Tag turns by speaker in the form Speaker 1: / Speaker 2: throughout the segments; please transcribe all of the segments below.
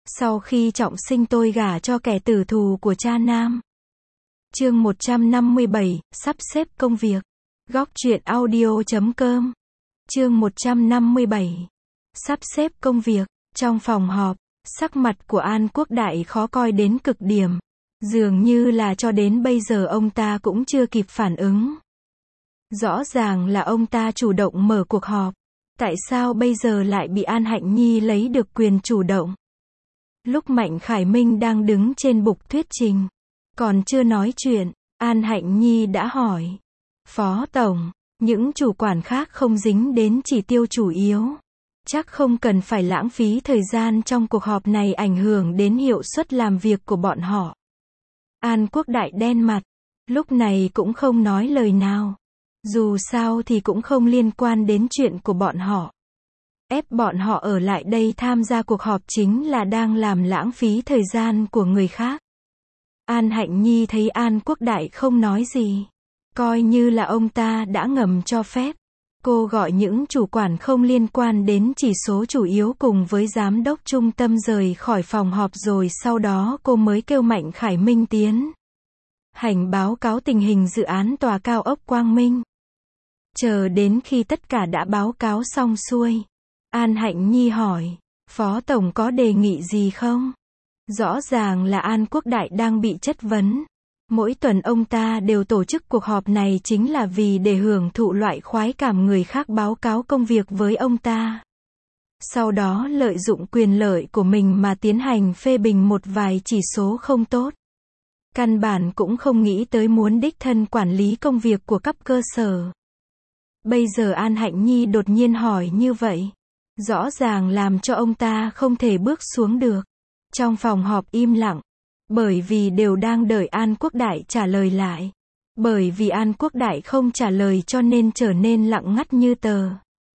Speaker 1: Sau khi trọng sinh tôi gả cho kẻ tử thù của cha nam. Chương 157, sắp xếp công việc. Góc truyện audio.com. Chương 157. Sắp xếp công việc. Trong phòng họp, sắc mặt của An Quốc Đại khó coi đến cực điểm. Dường như là cho đến bây giờ ông ta cũng chưa kịp phản ứng. Rõ ràng là ông ta chủ động mở cuộc họp. Tại sao bây giờ lại bị An Hạnh Nhi lấy được quyền chủ động? Lúc Mạnh Khải Minh đang đứng trên bục thuyết trình, còn chưa nói chuyện, An Hạnh Nhi đã hỏi. Phó Tổng, những chủ quản khác không dính đến chỉ tiêu chủ yếu. Chắc không cần phải lãng phí thời gian trong cuộc họp này ảnh hưởng đến hiệu suất làm việc của bọn họ. An Quốc Đại đen mặt, lúc này cũng không nói lời nào. Dù sao thì cũng không liên quan đến chuyện của bọn họ. Ép bọn họ ở lại đây tham gia cuộc họp chính là đang làm lãng phí thời gian của người khác. An Hạnh Nhi thấy An Quốc Đại không nói gì, coi như là ông ta đã ngầm cho phép. Cô gọi những chủ quản không liên quan đến chỉ số chủ yếu cùng với giám đốc trung tâm rời khỏi phòng họp, rồi sau đó cô mới kêu Mạnh Khải Minh tiến hành báo cáo tình hình dự án tòa cao ốc Quang Minh. Chờ đến khi tất cả đã báo cáo xong xuôi, An Hạnh Nhi hỏi, Phó Tổng có đề nghị gì không? Rõ ràng là An Quốc Đại đang bị chất vấn. Mỗi tuần ông ta đều tổ chức cuộc họp này chính là vì để hưởng thụ loại khoái cảm người khác báo cáo công việc với ông ta. Sau đó lợi dụng quyền lợi của mình mà tiến hành phê bình một vài chỉ số không tốt. Căn bản cũng không nghĩ tới muốn đích thân quản lý công việc của cấp cơ sở. Bây giờ An Hạnh Nhi đột nhiên hỏi như vậy, rõ ràng làm cho ông ta không thể bước xuống được. Trong phòng họp im lặng, bởi vì đều đang đợi An Quốc Đại trả lời lại. Bởi vì An Quốc Đại không trả lời cho nên trở nên lặng ngắt như tờ.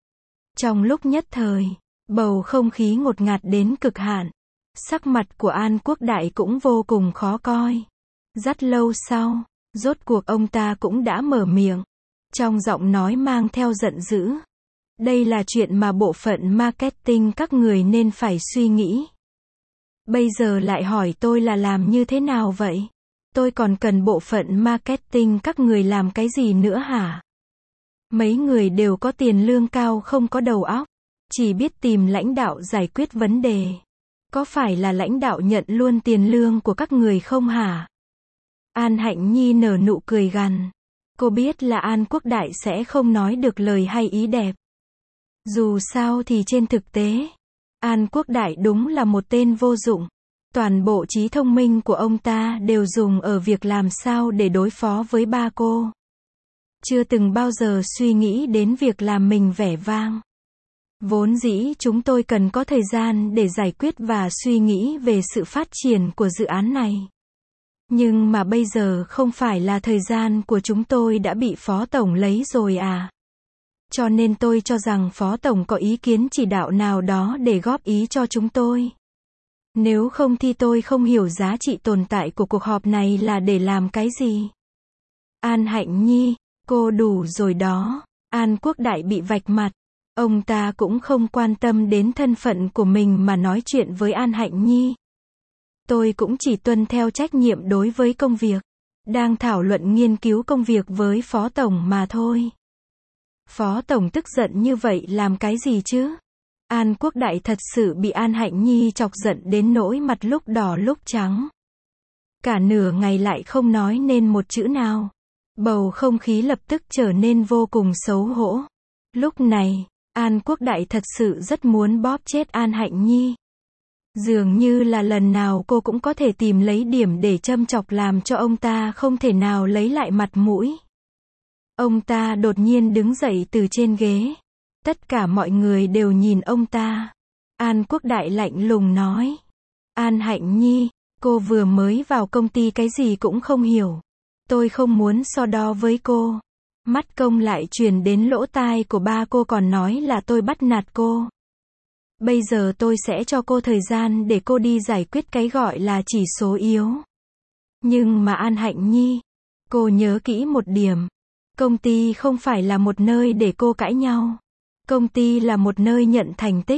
Speaker 1: Trong lúc nhất thời, bầu không khí ngột ngạt đến cực hạn. Sắc mặt của An Quốc Đại cũng vô cùng khó coi. Rất lâu sau, rốt cuộc ông ta cũng đã mở miệng. Trong giọng nói mang theo giận dữ. Đây là chuyện mà bộ phận marketing các người nên phải suy nghĩ. Bây giờ lại hỏi tôi là làm như thế nào vậy? Tôi còn cần bộ phận marketing các người làm cái gì nữa hả? Mấy người đều có tiền lương cao không có đầu óc, chỉ biết tìm lãnh đạo giải quyết vấn đề. Có phải là lãnh đạo nhận luôn tiền lương của các người không hả? An Hạnh Nhi nở nụ cười gằn. Cô biết là An Quốc Đại sẽ không nói được lời hay ý đẹp. Dù sao thì trên thực tế, An Quốc Đại đúng là một tên vô dụng. Toàn bộ trí thông minh của ông ta đều dùng ở việc làm sao để đối phó với ba cô. Chưa từng bao giờ suy nghĩ đến việc làm mình vẻ vang. Vốn dĩ chúng tôi cần có thời gian để giải quyết và suy nghĩ về sự phát triển của dự án này. Nhưng mà bây giờ không phải là thời gian của chúng tôi đã bị Phó Tổng lấy rồi à? Cho nên tôi cho rằng Phó Tổng có ý kiến chỉ đạo nào đó để góp ý cho chúng tôi. Nếu không thì tôi không hiểu giá trị tồn tại của cuộc họp này là để làm cái gì. An Hạnh Nhi, cô đủ rồi đó. An Quốc Đại bị vạch mặt. Ông ta cũng không quan tâm đến thân phận của mình mà nói chuyện với An Hạnh Nhi. Tôi cũng chỉ tuân theo trách nhiệm đối với công việc. Đang thảo luận nghiên cứu công việc với Phó Tổng mà thôi. Phó Tổng tức giận như vậy làm cái gì chứ? An Quốc Đại thật sự bị An Hạnh Nhi chọc giận đến nỗi mặt lúc đỏ lúc trắng. Cả nửa ngày lại không nói nên một chữ nào. Bầu không khí lập tức trở nên vô cùng xấu hổ. Lúc này, An Quốc Đại thật sự rất muốn bóp chết An Hạnh Nhi. Dường như là lần nào cô cũng có thể tìm lấy điểm để châm chọc làm cho ông ta không thể nào lấy lại mặt mũi. Ông ta đột nhiên đứng dậy từ trên ghế. Tất cả mọi người đều nhìn ông ta. An Quốc Đại lạnh lùng nói. An Hạnh Nhi, cô vừa mới vào công ty cái gì cũng không hiểu. Tôi không muốn so đo với cô. Mắt công lại truyền đến lỗ tai của ba cô còn nói là tôi bắt nạt cô. Bây giờ tôi sẽ cho cô thời gian để cô đi giải quyết cái gọi là chỉ số yếu. Nhưng mà An Hạnh Nhi, cô nhớ kỹ một điểm. Công ty không phải là một nơi để cô cãi nhau. Công ty là một nơi nhận thành tích.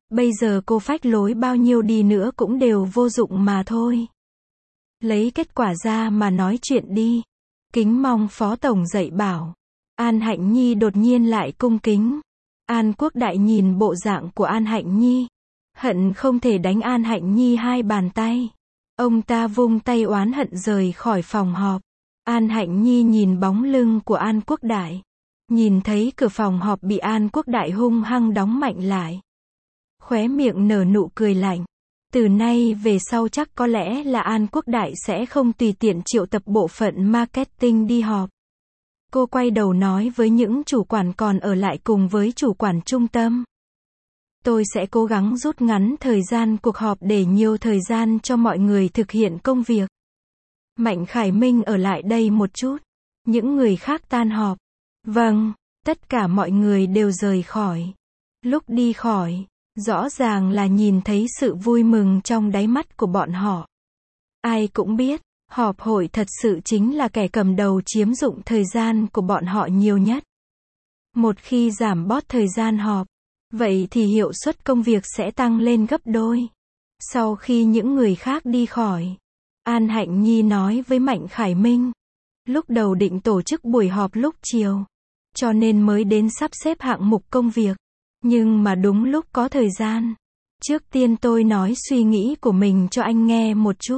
Speaker 1: Bây giờ cô phách lối bao nhiêu đi nữa cũng đều vô dụng mà thôi. Lấy kết quả ra mà nói chuyện đi. Kính mong Phó Tổng dạy bảo. An Hạnh Nhi đột nhiên lại cung kính. An Quốc Đại nhìn bộ dạng của An Hạnh Nhi. Hận không thể đánh An Hạnh Nhi 2 bàn tay. Ông ta vung tay oán hận rời khỏi phòng họp. An Hạnh Nhi nhìn bóng lưng của An Quốc Đại. Nhìn thấy cửa phòng họp bị An Quốc Đại hung hăng đóng mạnh lại. Khóe miệng nở nụ cười lạnh. Từ nay về sau chắc có lẽ là An Quốc Đại sẽ không tùy tiện triệu tập bộ phận marketing đi họp. Cô quay đầu nói với những chủ quản còn ở lại cùng với chủ quản trung tâm. Tôi sẽ cố gắng rút ngắn thời gian cuộc họp để nhiều thời gian cho mọi người thực hiện công việc. Mạnh Khải Minh ở lại đây một chút. Những người khác tan họp. Vâng, tất cả mọi người đều rời khỏi. Lúc đi khỏi, rõ ràng là nhìn thấy sự vui mừng trong đáy mắt của bọn họ. Ai cũng biết, họp hội thật sự chính là kẻ cầm đầu chiếm dụng thời gian của bọn họ nhiều nhất. Một khi giảm bớt thời gian họp, vậy thì hiệu suất công việc sẽ tăng lên gấp đôi. Sau khi những người khác đi khỏi, An Hạnh Nhi nói với Mạnh Khải Minh. Lúc đầu định tổ chức buổi họp lúc chiều, cho nên mới đến sắp xếp hạng mục công việc. Nhưng mà đúng lúc có thời gian. Trước tiên tôi nói suy nghĩ của mình cho anh nghe một chút.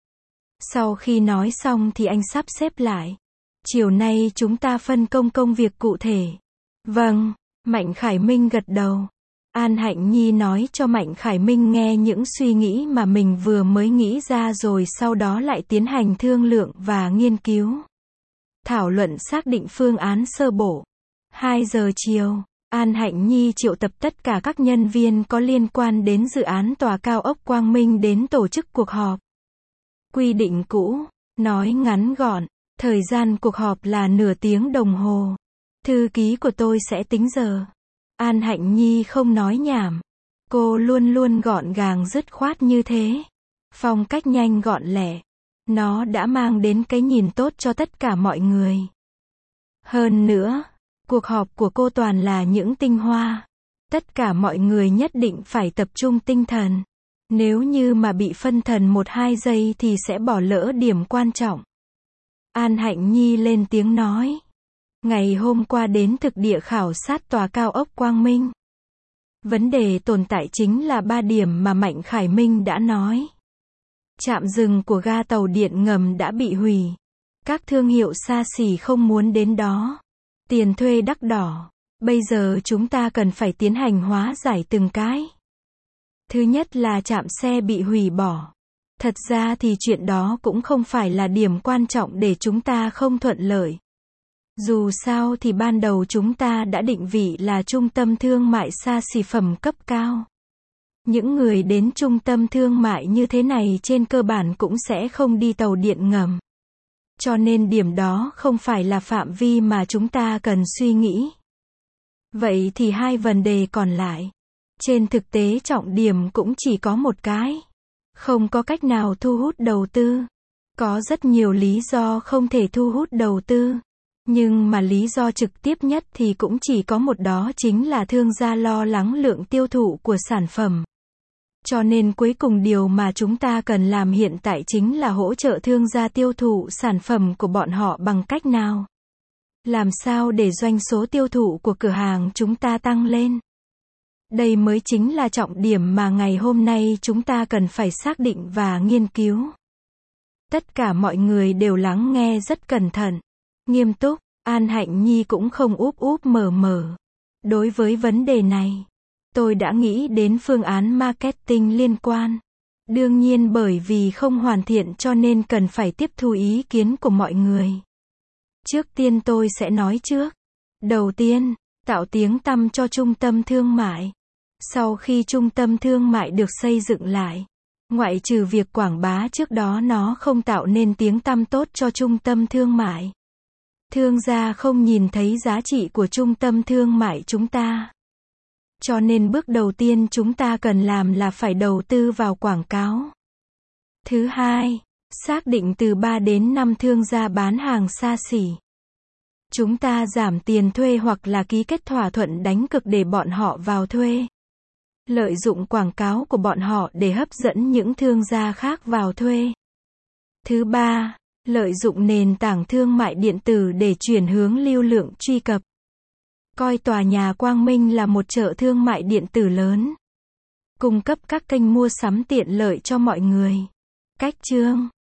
Speaker 1: Sau khi nói xong thì anh sắp xếp lại. Chiều nay chúng ta phân công công việc cụ thể. Vâng, Mạnh Khải Minh gật đầu. An Hạnh Nhi nói cho Mạnh Khải Minh nghe những suy nghĩ mà mình vừa mới nghĩ ra rồi sau đó lại tiến hành thương lượng và nghiên cứu. Thảo luận xác định phương án sơ bộ. 2 giờ chiều, An Hạnh Nhi triệu tập tất cả các nhân viên có liên quan đến dự án tòa cao ốc Quang Minh đến tổ chức cuộc họp. Quy định cũ, nói ngắn gọn, thời gian cuộc họp là nửa tiếng đồng hồ. Thư ký của tôi sẽ tính giờ. An Hạnh Nhi không nói nhảm. Cô luôn luôn gọn gàng dứt khoát như thế. Phong cách nhanh gọn lẹ. Nó đã mang đến cái nhìn tốt cho tất cả mọi người. Hơn nữa, cuộc họp của cô toàn là những tinh hoa. Tất cả mọi người nhất định phải tập trung tinh thần. Nếu như mà bị phân thần 1-2 giây thì sẽ bỏ lỡ điểm quan trọng. An Hạnh Nhi lên tiếng nói. Ngày hôm qua đến thực địa khảo sát tòa cao ốc Quang Minh. Vấn đề tồn tại chính là 3 điểm mà Mạnh Khải Minh đã nói. Trạm dừng của ga tàu điện ngầm đã bị hủy. Các thương hiệu xa xỉ không muốn đến đó. Tiền thuê đắt đỏ. Bây giờ chúng ta cần phải tiến hành hóa giải từng cái. Thứ nhất là trạm xe bị hủy bỏ. Thật ra thì chuyện đó cũng không phải là điểm quan trọng để chúng ta không thuận lợi. Dù sao thì ban đầu chúng ta đã định vị là trung tâm thương mại xa xỉ phẩm cấp cao. Những người đến trung tâm thương mại như thế này trên cơ bản cũng sẽ không đi tàu điện ngầm. Cho nên điểm đó không phải là phạm vi mà chúng ta cần suy nghĩ. Vậy thì 2 vấn đề còn lại. Trên thực tế trọng điểm cũng chỉ có một cái. Không có cách nào thu hút đầu tư. Có rất nhiều lý do không thể thu hút đầu tư. Nhưng mà lý do trực tiếp nhất thì cũng chỉ có một, đó chính là thương gia lo lắng lượng tiêu thụ của sản phẩm. Cho nên cuối cùng điều mà chúng ta cần làm hiện tại chính là hỗ trợ thương gia tiêu thụ sản phẩm của bọn họ bằng cách nào? Làm sao để doanh số tiêu thụ của cửa hàng chúng ta tăng lên? Đây mới chính là trọng điểm mà ngày hôm nay chúng ta cần phải xác định và nghiên cứu. Tất cả mọi người đều lắng nghe rất cẩn thận, nghiêm túc. An Hạnh Nhi cũng không úp úp mở mở. Đối với vấn đề này, tôi đã nghĩ đến phương án marketing liên quan. Đương nhiên bởi vì không hoàn thiện cho nên cần phải tiếp thu ý kiến của mọi người. Trước tiên tôi sẽ nói trước. Đầu tiên, tạo tiếng tăm cho trung tâm thương mại. Sau khi trung tâm thương mại được xây dựng lại, ngoại trừ việc quảng bá trước đó nó không tạo nên tiếng tăm tốt cho trung tâm thương mại. Thương gia không nhìn thấy giá trị của trung tâm thương mại chúng ta. Cho nên bước đầu tiên chúng ta cần làm là phải đầu tư vào quảng cáo. Thứ hai, xác định từ 3 đến 5 thương gia bán hàng xa xỉ. Chúng ta giảm tiền thuê hoặc là ký kết thỏa thuận đánh cược để bọn họ vào thuê. Lợi dụng quảng cáo của bọn họ để hấp dẫn những thương gia khác vào thuê. Thứ ba, lợi dụng nền tảng thương mại điện tử để chuyển hướng lưu lượng truy cập. Coi tòa nhà Quang Minh là một chợ thương mại điện tử lớn, cung cấp các kênh mua sắm tiện lợi cho mọi người. Cách chương